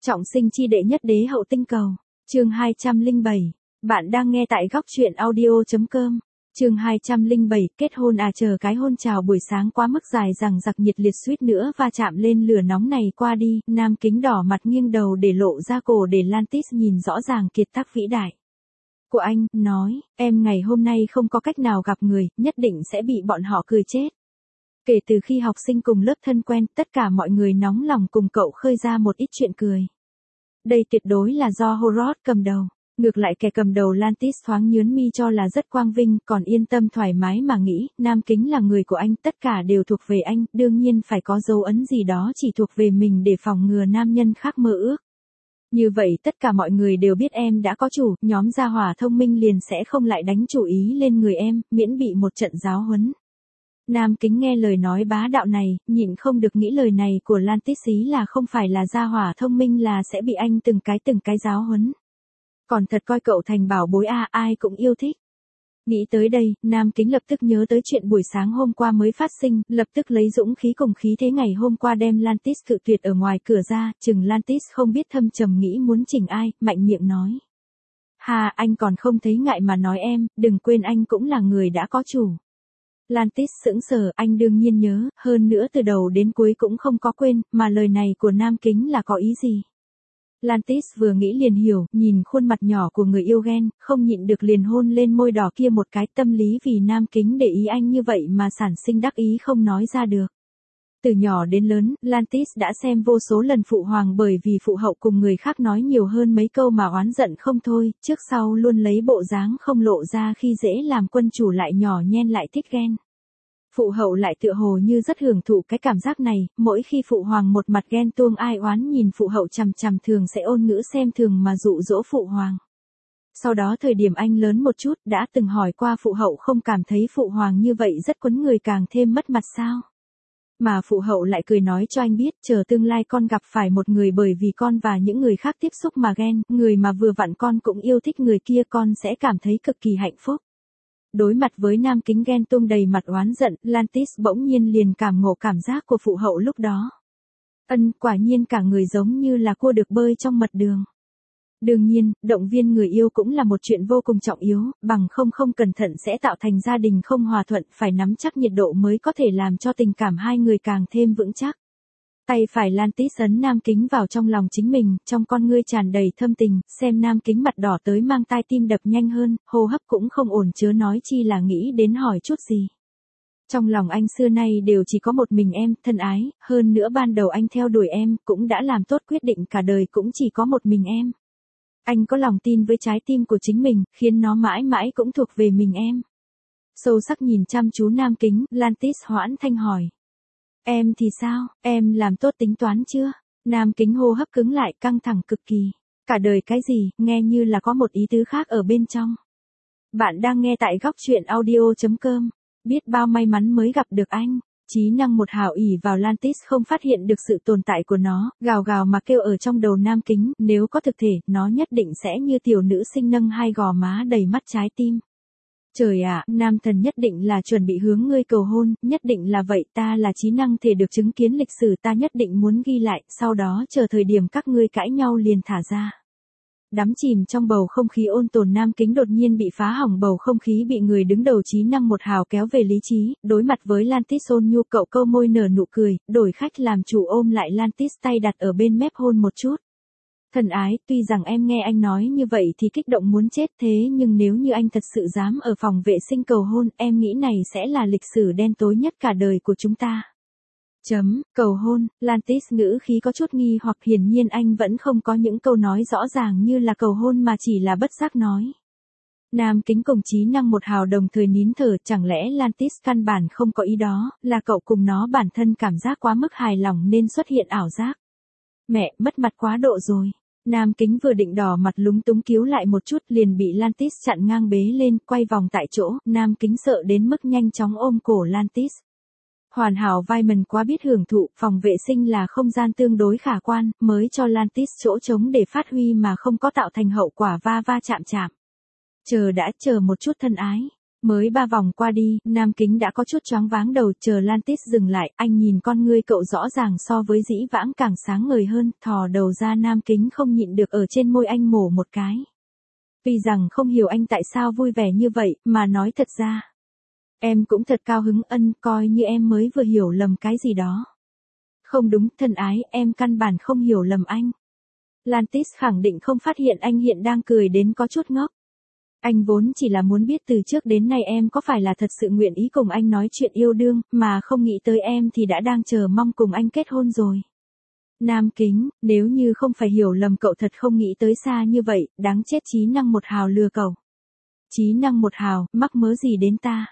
Trọng sinh chi đệ nhất đế hậu tinh cầu. Chương 207. Bạn đang nghe tại góc truyện audio.com. Chương 207, kết hôn à, chờ cái hôn chào buổi sáng quá mức dài dằng dặc nhiệt liệt suýt nữa va chạm lên lửa nóng này qua đi, nam kính đỏ mặt nghiêng đầu để lộ ra cổ để Lantis nhìn rõ ràng kiệt tác vĩ đại của anh, nói, em ngày hôm nay không có cách nào gặp người, nhất định sẽ bị bọn họ cười chết. Kể từ khi học sinh cùng lớp thân quen, tất cả mọi người nóng lòng cùng cậu khơi ra một ít chuyện cười. Đây tuyệt đối là do Horrod cầm đầu. Ngược lại kẻ cầm đầu Lantis thoáng nhướng mi cho là rất quang vinh, còn yên tâm thoải mái mà nghĩ, nam kính là người của anh, tất cả đều thuộc về anh, đương nhiên phải có dấu ấn gì đó chỉ thuộc về mình để phòng ngừa nam nhân khác mơ ước. Như vậy tất cả mọi người đều biết em đã có chủ, nhóm gia hỏa thông minh liền sẽ không lại đánh chủ ý lên người em, miễn bị một trận giáo huấn. Nam kính nghe lời nói bá đạo này, nhịn không được nghĩ lời này của Lantis ý là không phải là gia hỏa thông minh là sẽ bị anh từng cái giáo huấn. Còn thật coi cậu thành bảo bối à, ai cũng yêu thích. Nghĩ tới đây, nam kính lập tức nhớ tới chuyện buổi sáng hôm qua mới phát sinh, lập tức lấy dũng khí cùng khí thế ngày hôm qua đem Lantis cự tuyệt ở ngoài cửa ra, chừng Lantis không biết thâm trầm nghĩ muốn chỉnh ai, mạnh miệng nói. Hà, anh còn không thấy ngại mà nói em, đừng quên anh cũng là người đã có chủ. Lantis sững sờ, anh đương nhiên nhớ, hơn nữa từ đầu đến cuối cũng không có quên, mà lời này của nam kính là có ý gì. Lantis vừa nghĩ liền hiểu, nhìn khuôn mặt nhỏ của người yêu ghen, không nhịn được liền hôn lên môi đỏ kia một cái, tâm lý vì nam kính để ý anh như vậy mà sản sinh đắc ý không nói ra được. Từ nhỏ đến lớn, Lantis đã xem vô số lần phụ hoàng bởi vì phụ hậu cùng người khác nói nhiều hơn mấy câu mà oán giận không thôi, trước sau luôn lấy bộ dáng không lộ ra khi dễ làm quân chủ lại nhỏ nhen lại thích ghen. Phụ hậu lại tựa hồ như rất hưởng thụ cái cảm giác này, mỗi khi phụ hoàng một mặt ghen tuông ai oán nhìn phụ hậu chằm chằm thường sẽ ôn ngữ xem thường mà dụ dỗ phụ hoàng. Sau đó thời điểm anh lớn một chút đã từng hỏi qua phụ hậu không cảm thấy phụ hoàng như vậy rất quấn người càng thêm mất mặt sao. Mà phụ hậu lại cười nói cho anh biết chờ tương lai con gặp phải một người bởi vì con và những người khác tiếp xúc mà ghen, người mà vừa vặn con cũng yêu thích người kia con sẽ cảm thấy cực kỳ hạnh phúc. Đối mặt với nam kính ghen tuông đầy mặt oán giận, Lantis bỗng nhiên liền cảm ngộ cảm giác của phụ hậu lúc đó. Quả nhiên cả người giống như là cua được bơi trong mật đường. Đương nhiên, động viên người yêu cũng là một chuyện vô cùng trọng yếu, bằng không cẩn thận sẽ tạo thành gia đình không hòa thuận, phải nắm chắc nhiệt độ mới có thể làm cho tình cảm hai người càng thêm vững chắc. Tay phải Lantis ấn nam kính vào trong lòng chính mình, trong con ngươi tràn đầy thâm tình, xem nam kính mặt đỏ tới mang tai tim đập nhanh hơn, hô hấp cũng không ổn chớ nói chi là nghĩ đến hỏi chút gì. Trong lòng anh xưa nay đều chỉ có một mình em, thân ái, hơn nữa ban đầu anh theo đuổi em, cũng đã làm tốt quyết định cả đời cũng chỉ có một mình em. Anh có lòng tin với trái tim của chính mình, khiến nó mãi mãi cũng thuộc về mình em. Sâu sắc nhìn chăm chú nam kính, Lantis hoãn thanh hỏi. Em thì sao, em làm tốt tính toán chưa? Nam kính hô hấp cứng lại căng thẳng cực kỳ. Cả đời cái gì, nghe như là có một ý tứ khác ở bên trong. Bạn đang nghe tại góc truyện audio.com. Biết bao may mắn mới gặp được anh. Trí năng một hào ỷ vào Lantis không phát hiện được sự tồn tại của nó, gào gào mà kêu ở trong đầu nam kính, nếu có thực thể, nó nhất định sẽ như tiểu nữ sinh nâng hai gò má đầy mắt trái tim. Trời ạ, nam thần nhất định là chuẩn bị hướng ngươi cầu hôn, nhất định là vậy, ta là trí năng thể được chứng kiến lịch sử, ta nhất định muốn ghi lại, sau đó chờ thời điểm các ngươi cãi nhau liền thả ra. Đắm chìm trong bầu không khí ôn tồn nam kính đột nhiên bị phá hỏng bầu không khí bị người đứng đầu trí năng một hào kéo về lý trí, đối mặt với Lantis ôn nhu cậu câu môi nở nụ cười, đổi khách làm chủ ôm lại Lantis tay đặt ở bên mép hôn một chút. Thân ái, tuy rằng em nghe anh nói như vậy thì kích động muốn chết thế nhưng nếu như anh thật sự dám ở phòng vệ sinh cầu hôn, em nghĩ này sẽ là lịch sử đen tối nhất cả đời của chúng ta. Cầu hôn, Lantis ngữ khí có chút nghi hoặc hiển nhiên anh vẫn không có những câu nói rõ ràng như là cầu hôn mà chỉ là bất giác nói. Nam kính cùng trí năng một hào đồng thời nín thở, chẳng lẽ Lantis căn bản không có ý đó, là cậu cùng nó bản thân cảm giác quá mức hài lòng nên xuất hiện ảo giác. Mẹ, mất mặt quá độ rồi. Nam kính vừa định đỏ mặt lúng túng cứu lại một chút liền bị Lantis chặn ngang bế lên, quay vòng tại chỗ, nam kính sợ đến mức nhanh chóng ôm cổ Lantis. Hoàn hảo vai mình quá biết hưởng thụ, phòng vệ sinh là không gian tương đối khả quan, mới cho Lantis chỗ trống để phát huy mà không có tạo thành hậu quả va chạm. Chờ một chút thân ái. Mới 3 vòng qua đi, Nam Kính đã có chút choáng váng đầu, chờ Lantis dừng lại, anh nhìn con ngươi cậu rõ ràng so với dĩ vãng càng sáng ngời hơn, thò đầu ra. Nam Kính không nhịn được ở trên môi anh mổ một cái. Vì rằng không hiểu anh tại sao vui vẻ như vậy, mà nói thật ra. Em cũng thật cao hứng, coi như em mới vừa hiểu lầm cái gì đó. Không đúng, thân ái, em căn bản không hiểu lầm anh. Lantis khẳng định không phát hiện anh hiện đang cười đến có chút ngốc. Anh vốn chỉ là muốn biết từ trước đến nay em có phải là thật sự nguyện ý cùng anh nói chuyện yêu đương, mà không nghĩ tới em thì đã đang chờ mong cùng anh kết hôn rồi. Nam Kính, nếu như không phải hiểu lầm cậu thật không nghĩ tới xa như vậy, đáng chết, trí năng một hào lừa cậu. Trí năng một hào, mắc mớ gì đến ta?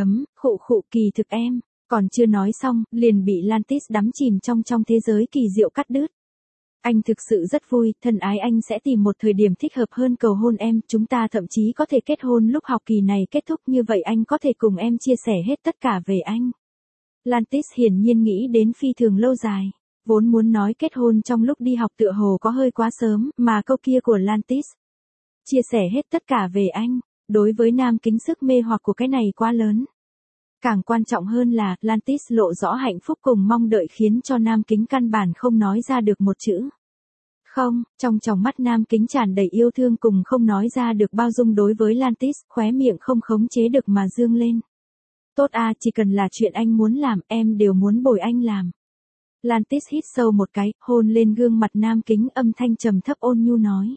Khụ kỳ thực em, còn chưa nói xong, liền bị Lantis đắm chìm trong thế giới kỳ diệu cắt đứt. Anh thực sự rất vui, thân ái, anh sẽ tìm một thời điểm thích hợp hơn cầu hôn em, chúng ta thậm chí có thể kết hôn lúc học kỳ này kết thúc, như vậy anh có thể cùng em chia sẻ hết tất cả về anh. Lantis hiển nhiên nghĩ đến phi thường lâu dài, vốn muốn nói kết hôn trong lúc đi học tựa hồ có hơi quá sớm, mà câu kia của Lantis, chia sẻ hết tất cả về anh, đối với Nam Kính sức mê hoặc của cái này quá lớn. Càng quan trọng hơn là, Lantis lộ rõ hạnh phúc cùng mong đợi khiến cho Nam Kính căn bản không nói ra được một chữ. Không, trong tròng mắt Nam Kính tràn đầy yêu thương cùng không nói ra được bao dung đối với Lantis, khóe miệng không khống chế được mà dương lên. Tốt à, chỉ cần là chuyện anh muốn làm, em đều muốn bồi anh làm. Lantis hít sâu một cái, hôn lên gương mặt Nam Kính, âm thanh trầm thấp ôn nhu nói.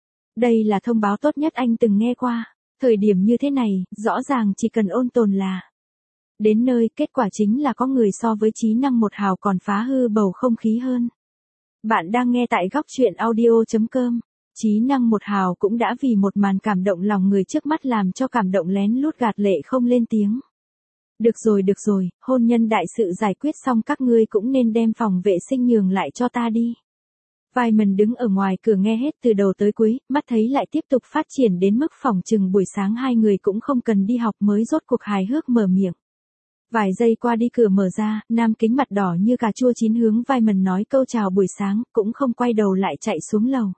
Đây là thông báo tốt nhất anh từng nghe qua. Thời điểm như thế này, rõ ràng chỉ cần ôn tồn là. Đến nơi, kết quả chính là có người so với trí năng một hào còn phá hư bầu không khí hơn. Bạn đang nghe tại góc truyện audio.com. Trí năng một hào cũng đã vì một màn cảm động lòng người trước mắt làm cho cảm động lén lút gạt lệ không lên tiếng. Được rồi, hôn nhân đại sự giải quyết xong, các ngươi cũng nên đem phòng vệ sinh nhường lại cho ta đi. Vyman đứng ở ngoài cửa nghe hết từ đầu tới cuối, mắt thấy lại tiếp tục phát triển đến mức phỏng chừng buổi sáng hai người cũng không cần đi học mới rốt cuộc hài hước mở miệng. Vài giây qua đi, cửa mở ra, Nam Kính mặt đỏ như cà chua chín hướng Vyman nói câu chào buổi sáng, cũng không quay đầu lại chạy xuống lầu.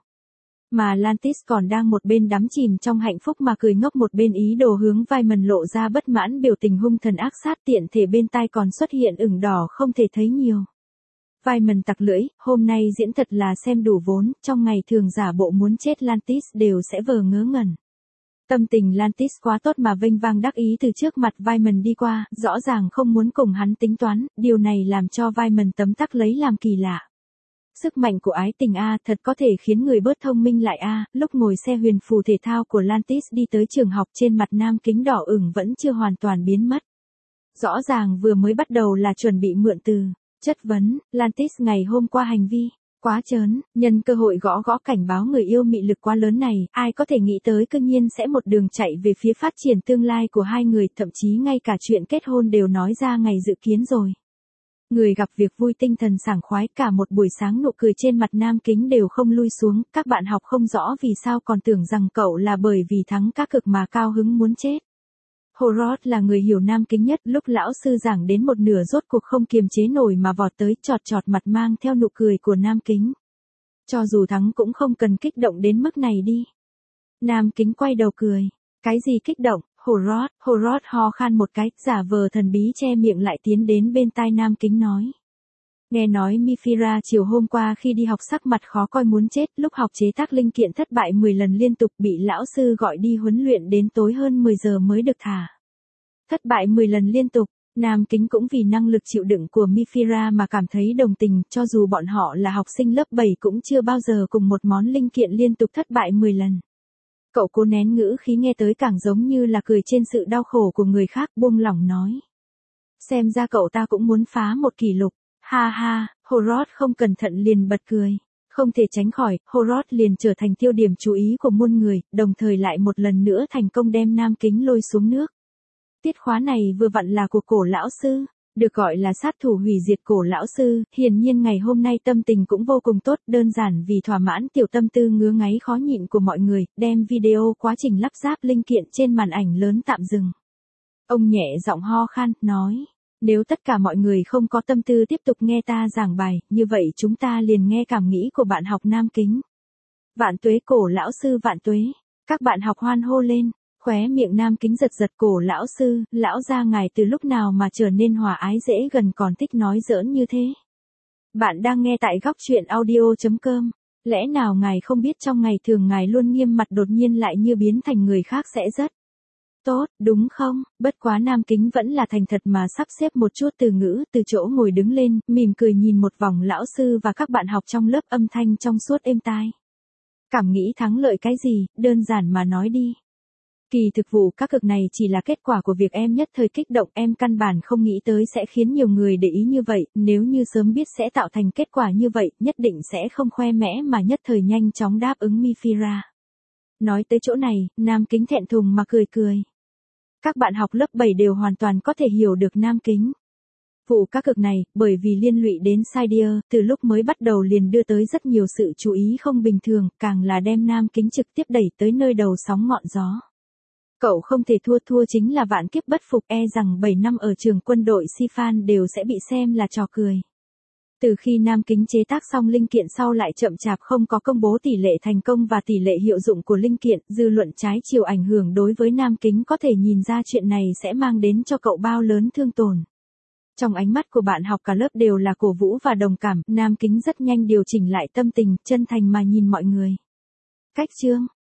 Mà Lantis còn đang một bên đắm chìm trong hạnh phúc mà cười ngốc, một bên ý đồ hướng Vyman lộ ra bất mãn, biểu tình hung thần ác sát, tiện thể bên tai còn xuất hiện ửng đỏ không thể thấy nhiều. Vyman tặc lưỡi, hôm nay diễn thật là xem đủ vốn, trong ngày thường giả bộ muốn chết Lantis đều sẽ vờ ngớ ngẩn. Tâm tình Lantis quá tốt mà vênh vang đắc ý từ trước mặt Vyman đi qua, rõ ràng không muốn cùng hắn tính toán, điều này làm cho Vyman tấm tắc lấy làm kỳ lạ. Sức mạnh của ái tình a, thật có thể khiến người bớt thông minh lại a. Lúc ngồi xe huyền phù thể thao của Lantis đi tới trường học, trên mặt Nam Kính đỏ ửng vẫn chưa hoàn toàn biến mất. Rõ ràng vừa mới bắt đầu là chuẩn bị mượn từ. Chất vấn, Lantis ngày hôm qua hành vi quá trớn, nhân cơ hội gõ cảnh báo người yêu mị lực quá lớn này, ai có thể nghĩ tới cư nhiên sẽ một đường chạy về phía phát triển tương lai của hai người, thậm chí ngay cả chuyện kết hôn đều nói ra ngày dự kiến rồi. Người gặp việc vui tinh thần sảng khoái, cả một buổi sáng nụ cười trên mặt Nam Kính đều không lui xuống, các bạn học không rõ vì sao còn tưởng rằng cậu là bởi vì thắng cá cược mà cao hứng muốn chết. Horrod là người hiểu Nam Kính nhất, lúc lão sư giảng đến một nửa rốt cuộc không kiềm chế nổi mà vọt tới, chọt mặt mang theo nụ cười của Nam Kính. Cho dù thắng cũng không cần kích động đến mức này đi. Nam Kính quay đầu cười. Cái gì kích động? Horrod ho khan một cái, giả vờ thần bí che miệng lại tiến đến bên tai Nam Kính nói. Nghe nói Mifira chiều hôm qua khi đi học sắc mặt khó coi muốn chết, lúc học chế tác linh kiện thất bại 10 lần liên tục, bị lão sư gọi đi huấn luyện đến tối hơn 10 giờ mới được thả. Thất bại 10 lần liên tục, Nam Kính cũng vì năng lực chịu đựng của Mifira mà cảm thấy đồng tình, cho dù bọn họ là học sinh lớp 7 cũng chưa bao giờ cùng một món linh kiện liên tục thất bại 10 lần. Cậu cố nén ngữ khí nghe tới càng giống như là cười trên sự đau khổ của người khác, buông lỏng nói. Xem ra cậu ta cũng muốn phá một kỷ lục. Ha ha, Horrod không cẩn thận liền bật cười. Không thể tránh khỏi, Horrod liền trở thành tiêu điểm chú ý của muôn người, đồng thời lại một lần nữa thành công đem Nam Kính lôi xuống nước. Tiết khóa này vừa vặn là của cổ lão sư, được gọi là sát thủ hủy diệt cổ lão sư, hiển nhiên ngày hôm nay tâm tình cũng vô cùng tốt, đơn giản vì thỏa mãn tiểu tâm tư ngứa ngáy khó nhịn của mọi người, đem video quá trình lắp ráp linh kiện trên màn ảnh lớn tạm dừng. Ông nhẹ giọng ho khan, nói. Nếu tất cả mọi người không có tâm tư tiếp tục nghe ta giảng bài, như vậy chúng ta liền nghe cảm nghĩ của bạn học Nam Kính. Vạn tuế cổ lão sư vạn tuế. Các bạn học hoan hô lên. Khóe miệng Nam Kính giật giật, cổ lão sư, lão gia ngài từ lúc nào mà trở nên hòa ái dễ gần còn thích nói giỡn như thế. Bạn đang nghe tại góc truyện audio.com. Lẽ nào ngài không biết trong ngày thường ngài luôn nghiêm mặt đột nhiên lại như biến thành người khác sẽ rất tốt, đúng không? Bất quá Nam Kính vẫn là thành thật mà sắp xếp một chút từ ngữ, từ chỗ ngồi đứng lên, mỉm cười nhìn một vòng lão sư và các bạn học trong lớp, âm thanh trong suốt êm tai. Cảm nghĩ thắng lợi cái gì, đơn giản mà nói đi. Kỳ thực vụ các cực này chỉ là kết quả của việc em nhất thời kích động, em căn bản không nghĩ tới sẽ khiến nhiều người để ý như vậy, nếu như sớm biết sẽ tạo thành kết quả như vậy, nhất định sẽ không khoe mẽ mà nhất thời nhanh chóng đáp ứng Mifira. Nói tới chỗ này, Nam Kính thẹn thùng mà cười cười. Các bạn học lớp 7 đều hoàn toàn có thể hiểu được Nam Kính. Vụ các cực này, bởi vì liên lụy đến Sidear, từ lúc mới bắt đầu liền đưa tới rất nhiều sự chú ý không bình thường, càng là đem Nam Kính trực tiếp đẩy tới nơi đầu sóng ngọn gió. Cậu không thể thua chính là vạn kiếp bất phục, e rằng 7 năm ở trường quân đội Sifan đều sẽ bị xem là trò cười. Từ khi Nam Kính chế tác xong linh kiện sau lại chậm chạp không có công bố tỷ lệ thành công và tỷ lệ hiệu dụng của linh kiện, dư luận trái chiều ảnh hưởng đối với Nam Kính có thể nhìn ra chuyện này sẽ mang đến cho cậu bao lớn thương tổn. Trong ánh mắt của bạn học cả lớp đều là cổ vũ và đồng cảm, Nam Kính rất nhanh điều chỉnh lại tâm tình, chân thành mà nhìn mọi người. Cách chương